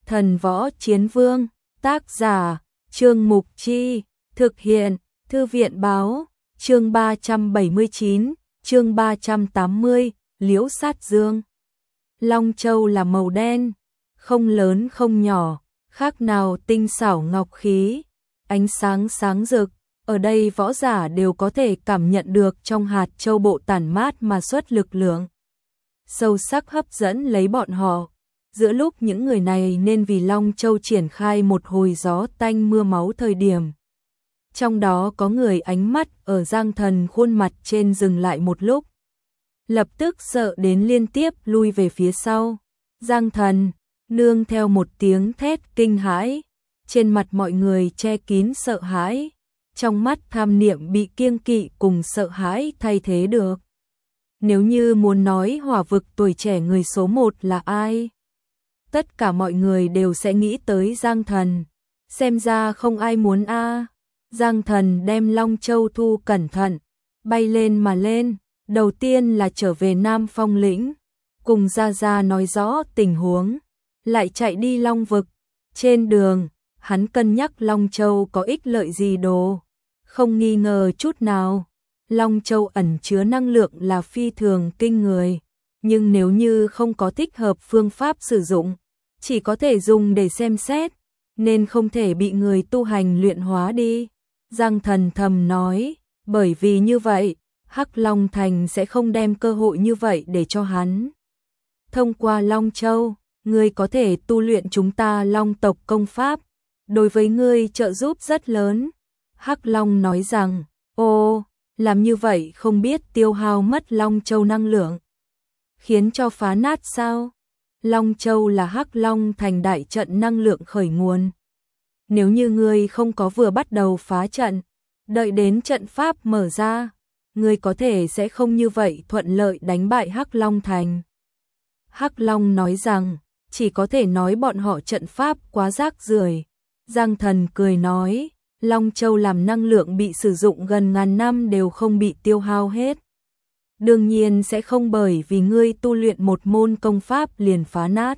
Thần Võ Chiến Vương, tác giả, Trương Mục Chi, thực hiện, Thư viện báo, chương 379, chương 380, Liễu Sát Dương. Long Châu là màu đen, không lớn không nhỏ, khác nào tinh xảo ngọc khí, ánh sáng sáng rực. Ở đây võ giả đều có thể cảm nhận được trong hạt châu bộ tản mát mà xuất lực lượng sâu sắc hấp dẫn lấy bọn họ. Giữa lúc những người này nên vì Long Châu triển khai một hồi gió tanh mưa máu thời điểm. Trong đó có người ánh mắt ở Giang Thần khuôn mặt trên dừng lại một lúc. Lập tức sợ đến liên tiếp lui về phía sau. Giang Thần, nương theo một tiếng thét kinh hãi. Trên mặt mọi người che kín sợ hãi. Trong mắt tham niệm bị kiêng kỵ cùng sợ hãi thay thế được. Nếu như muốn nói hỏa vực tuổi trẻ người số 1 là ai? Tất cả mọi người đều sẽ nghĩ tới Giang Thần. Xem ra không ai muốn a. Giang Thần đem Long Châu thu cẩn thận, bay lên mà lên. Đầu tiên là trở về Nam Phong lĩnh, cùng Gia Gia nói rõ tình huống, lại chạy đi Long vực. Trên đường, hắn cân nhắc Long Châu có ích lợi gì đồ. Không nghi ngờ chút nào, Long Châu ẩn chứa năng lượng là phi thường kinh người, nhưng nếu như không có thích hợp phương pháp sử dụng, chỉ có thể dùng để xem xét, nên không thể bị người tu hành luyện hóa đi. Giang Thần thầm nói, bởi vì như vậy, Hắc Long Thành sẽ không đem cơ hội như vậy để cho hắn. Thông qua Long Châu, ngươi có thể tu luyện chúng ta Long tộc công pháp, đối với ngươi trợ giúp rất lớn. Hắc Long nói rằng, ô, làm như vậy không biết tiêu hao mất Long Châu năng lượng, khiến cho phá nát sao? Long Châu là Hắc Long Thành đại trận năng lượng khởi nguồn. Nếu như ngươi không có vừa bắt đầu phá trận, đợi đến trận pháp mở ra, ngươi có thể sẽ không như vậy thuận lợi đánh bại Hắc Long Thành. Hắc Long nói rằng, chỉ có thể nói bọn họ trận pháp quá rác rưởi. Giang Thần cười nói, Long Châu làm năng lượng bị sử dụng gần ngàn năm đều không bị tiêu hao hết. Đương nhiên sẽ không bởi vì ngươi tu luyện một môn công pháp liền phá nát.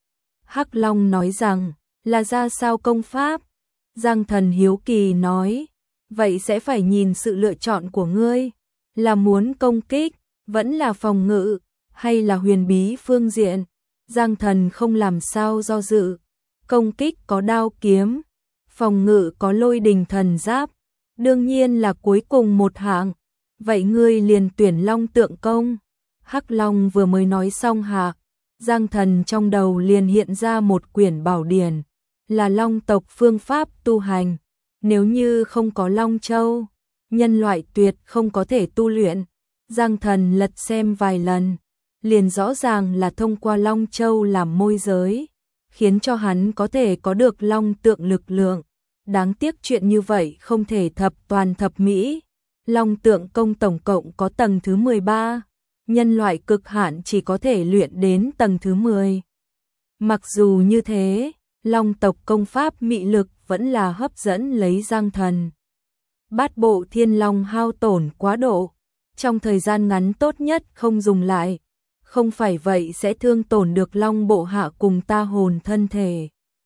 Hắc Long nói rằng, là ra sao công pháp? Giang Thần hiếu kỳ nói, vậy sẽ phải nhìn sự lựa chọn của ngươi, là muốn công kích, vẫn là phòng ngự, hay là huyền bí phương diện. Giang Thần không làm sao do dự, công kích có đao kiếm, phòng ngự có lôi đình thần giáp, đương nhiên là cuối cùng một hạng. Vậy ngươi liền tuyển Long Tượng Công. Hắc Long vừa mới nói xong hạ, Giang Thần trong đầu liền hiện ra một quyển bảo điển, là Long tộc phương pháp tu hành. Nếu như không có Long Châu, nhân loại tuyệt không có thể tu luyện. Giang Thần lật xem vài lần, liền rõ ràng là thông qua Long Châu làm môi giới, khiến cho hắn có thể có được Long Tượng lực lượng. Đáng tiếc chuyện như vậy không thể thập toàn thập mỹ. Long Tượng Công tổng cộng có tầng thứ 13, nhân loại cực hạn chỉ có thể luyện đến tầng thứ 10. Mặc dù như thế, Long tộc công pháp mị lực vẫn là hấp dẫn lấy Giang Thần. Bát bộ Thiên Long hao tổn quá độ, trong thời gian ngắn tốt nhất không dùng lại, không phải vậy sẽ thương tổn được Long bộ hạ cùng ta hồn thân thể.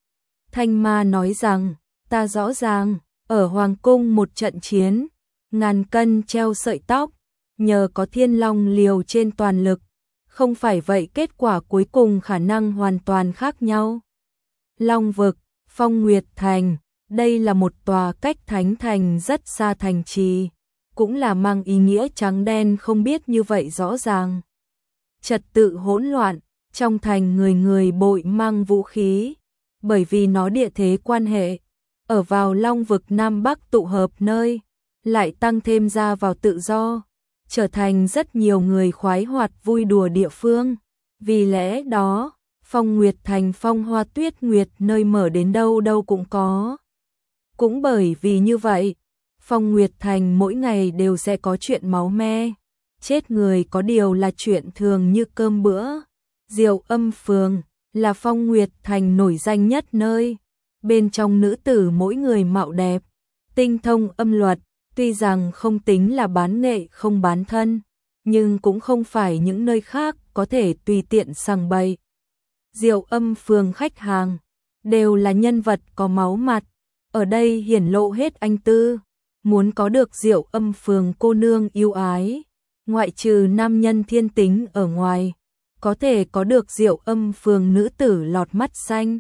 Thanh Ma nói rằng, ta rõ ràng, ở Hoàng cung một trận chiến, ngàn cân treo sợi tóc, nhờ có Thiên Long liều trên toàn lực, không phải vậy kết quả cuối cùng khả năng hoàn toàn khác nhau. Long vực, Phong Nguyệt Thành, đây là một tòa cách Thánh Thành rất xa thành trì, cũng là mang ý nghĩa trắng đen không biết như vậy rõ ràng. Trật tự hỗn loạn, trong thành người người bội mang vũ khí, bởi vì nó địa thế quan hệ, ở vào Long vực Nam Bắc tụ hợp nơi, lại tăng thêm ra vào tự do, trở thành rất nhiều người khoái hoạt vui đùa địa phương. Vì lẽ đó, Phong Nguyệt Thành phong hoa tuyết nguyệt nơi mở đến đâu đâu cũng có. Cũng bởi vì như vậy, Phong Nguyệt Thành mỗi ngày đều sẽ có chuyện máu me, chết người có điều là chuyện thường như cơm bữa. Diệu Âm Phường là Phong Nguyệt Thành nổi danh nhất nơi, bên trong nữ tử mỗi người mạo đẹp, tinh thông âm luật. Tuy rằng không tính là bán nghệ không bán thân, nhưng cũng không phải những nơi khác có thể tùy tiện sằng bậy. Diệu Âm Phường khách hàng đều là nhân vật có máu mặt, ở đây hiển lộ hết anh tư, muốn có được Diệu Âm Phường cô nương yêu ái, ngoại trừ nam nhân thiên tính ở ngoài, có thể có được Diệu Âm Phường nữ tử lọt mắt xanh,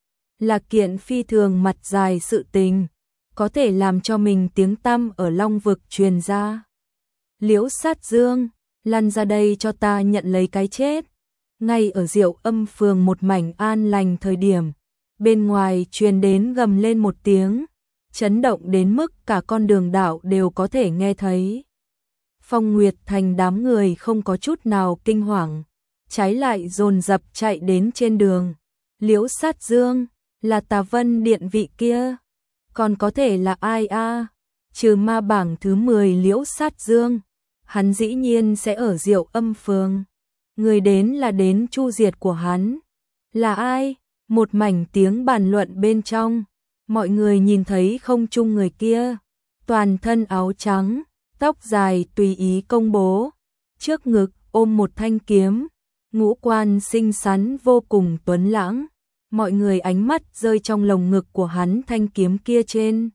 là kiện phi thường mặt dài sự tình, có thể làm cho mình tiếng tăm ở Long vực truyền ra. Liễu Sát Dương, lăn ra đây cho ta nhận lấy cái chết. Ngay ở Diệu Âm Phường một mảnh an lành thời điểm, bên ngoài truyền đến gầm lên một tiếng, chấn động đến mức cả con đường đảo đều có thể nghe thấy. Phong Nguyệt Thành đám người không có chút nào kinh hoàng, trái lại dồn dập chạy đến trên đường. Liễu Sát Dương, là Tà Vân Điện vị kia, còn có thể là ai a? Trừ ma bảng thứ 10 Liễu Sát Dương, hắn dĩ nhiên sẽ ở Diệu Âm Phường. Người đến là đến chu diệt của hắn. Là ai? Một mảnh tiếng bàn luận bên trong. Mọi người nhìn thấy không trung người kia, toàn thân áo trắng, tóc dài tùy ý công bố, trước ngực ôm một thanh kiếm, ngũ quan xinh xắn vô cùng tuấn lãng. Mọi người ánh mắt rơi trong lồng ngực của hắn thanh kiếm kia trên.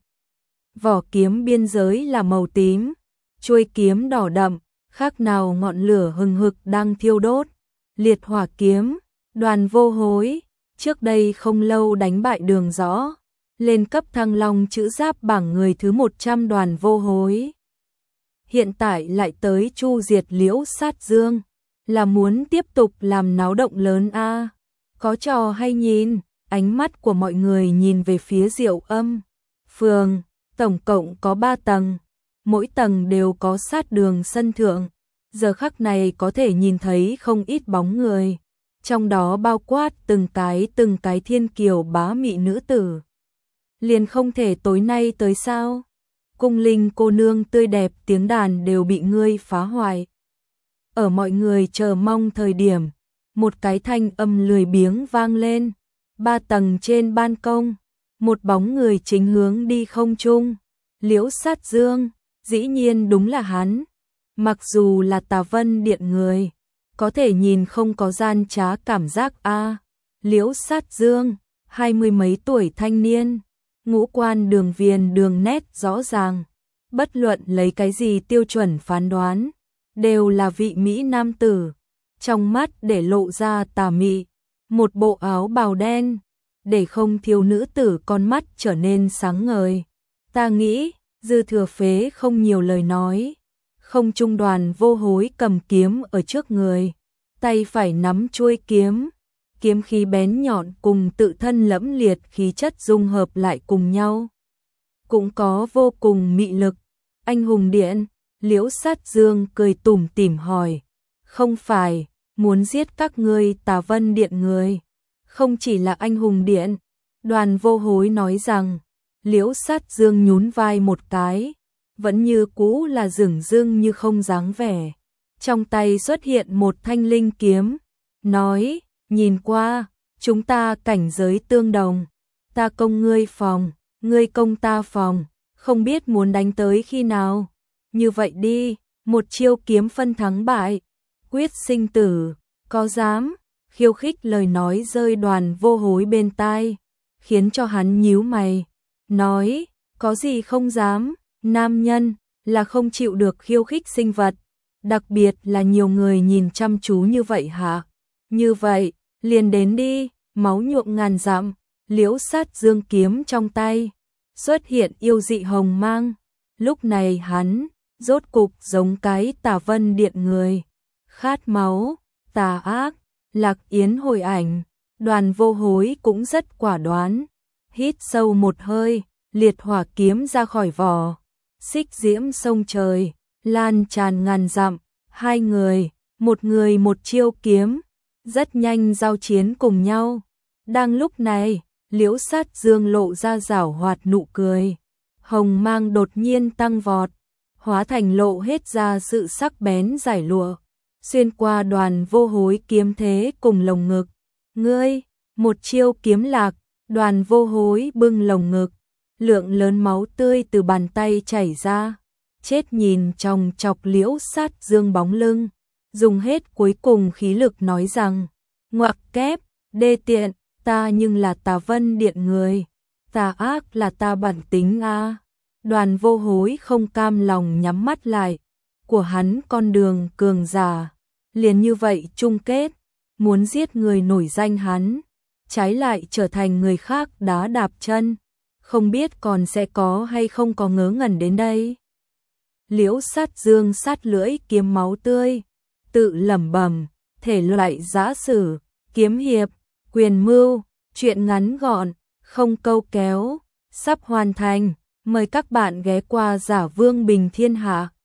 Vỏ kiếm biên giới là màu tím, chuôi kiếm đỏ đậm, khác nào ngọn lửa hừng hực đang thiêu đốt. Liệt hỏa kiếm, Đoàn Vô Hối, trước đây không lâu đánh bại Đường Rõ, lên cấp thăng long chữ giáp bảng người thứ 100 Đoàn Vô Hối. Hiện tại lại tới chu diệt Liễu Sát Dương, là muốn tiếp tục làm náo động lớn a? Có trò hay nhìn, ánh mắt của mọi người nhìn về phía Diệu Âm Phường, tổng cộng có 3 tầng, mỗi tầng đều có sát đường sân thượng, giờ khắc này có thể nhìn thấy không ít bóng người, trong đó bao quát từng cái thiên kiều bá mị nữ tử. Liền không thể tối nay tới sao? Cung Linh cô nương tươi đẹp tiếng đàn đều bị ngươi phá hoại. Ở mọi người chờ mong thời điểm, một cái thanh âm lười biếng vang lên, 3 tầng trên ban công, một bóng người chính hướng đi không trung. Liễu Sát Dương, dĩ nhiên đúng là hắn. Mặc dù là Tà Vân Điện người, có thể nhìn không có gian trá cảm giác a. Liễu Sát Dương, 20 mấy tuổi thanh niên, ngũ quan đường viền đường nét rõ ràng, bất luận lấy cái gì tiêu chuẩn phán đoán, đều là vị mỹ nam tử, trong mắt để lộ ra tà mị, một bộ áo bào đen, để không thiếu nữ tử con mắt trở nên sáng ngời. Ta nghĩ, dư thừa phế không nhiều lời nói. Không trung Đoàn Vô Hối cầm kiếm ở trước người, tay phải nắm chuôi kiếm, kiếm khí bén nhọn cùng tự thân lẫm liệt khí chất dung hợp lại cùng nhau, cũng có vô cùng mị lực. Anh hùng điện, Liễu Sát Dương cười tủm tỉm hỏi, không phải muốn giết các ngươi Tà Vân Điện người? Không chỉ là anh hùng điện, Đoàn Vô Hối nói rằng. Liễu Sát Dương nhún vai một cái, vẫn như cũ là dửng dưng như không dáng vẻ. Trong tay xuất hiện một thanh linh kiếm, nói, nhìn qua, chúng ta cảnh giới tương đồng, ta công ngươi phòng, ngươi công ta phòng, không biết muốn đánh tới khi nào. Như vậy đi, một chiêu kiếm phân thắng bại, quyết sinh tử, có dám? Khiêu khích lời nói rơi Đoàn Vô Hối bên tai, khiến cho hắn nhíu mày, nói, có gì không dám, nam nhân là không chịu được khiêu khích sinh vật, đặc biệt là nhiều người nhìn chăm chú như vậy hả? Như vậy, liền đến đi, máu nhuộm ngàn dặm. Liễu Sát Dương kiếm trong tay, xuất hiện yêu dị hồng mang, lúc này hắn rốt cục giống cái Tà Vân Điện người, khát máu, tà ác. Lạc Yến hồi ảnh, Đoàn Vô Hối cũng rất quả đoán, hít sâu một hơi, liệt hỏa kiếm ra khỏi vỏ, xích diễm sông trời, lan tràn ngàn dặm, hai người một chiêu kiếm, rất nhanh giao chiến cùng nhau. Đang lúc này, Liễu Sát Dương lộ ra giảo hoạt nụ cười, hồng mang đột nhiên tăng vọt, hóa thành lộ hết ra sự sắc bén giải lụa, xuyên qua Đoàn Vô Hối kiếm thế cùng lồng ngực. Ngươi, một chiêu kiếm lạc, Đoàn Vô Hối bưng lồng ngực, lượng lớn máu tươi từ bàn tay chảy ra, chết nhìn chòng chọc Liễu Sát Dương bóng lưng, dùng hết cuối cùng khí lực nói rằng, ngoặc kép, đê tiện, ta nhưng là Tà Vân Điện người, tà ác là ta bản tính a. Đoàn Vô Hối không cam lòng nhắm mắt lại, của hắn con đường cường giả, liền như vậy chung kết, muốn giết người nổi danh hắn, trái lại trở thành người khác đá đạp chân, không biết còn sẽ có hay không có ngớ ngẩn đến đây. Liễu Sát Dương sát lưỡi kiếm máu tươi, tự lẩm bẩm, thể loại giã sử, kiếm hiệp, quyền mưu, truyện ngắn gọn, không câu kéo, sắp hoàn thành, mời các bạn ghé qua Giả Vương Bình Thiên Hạ.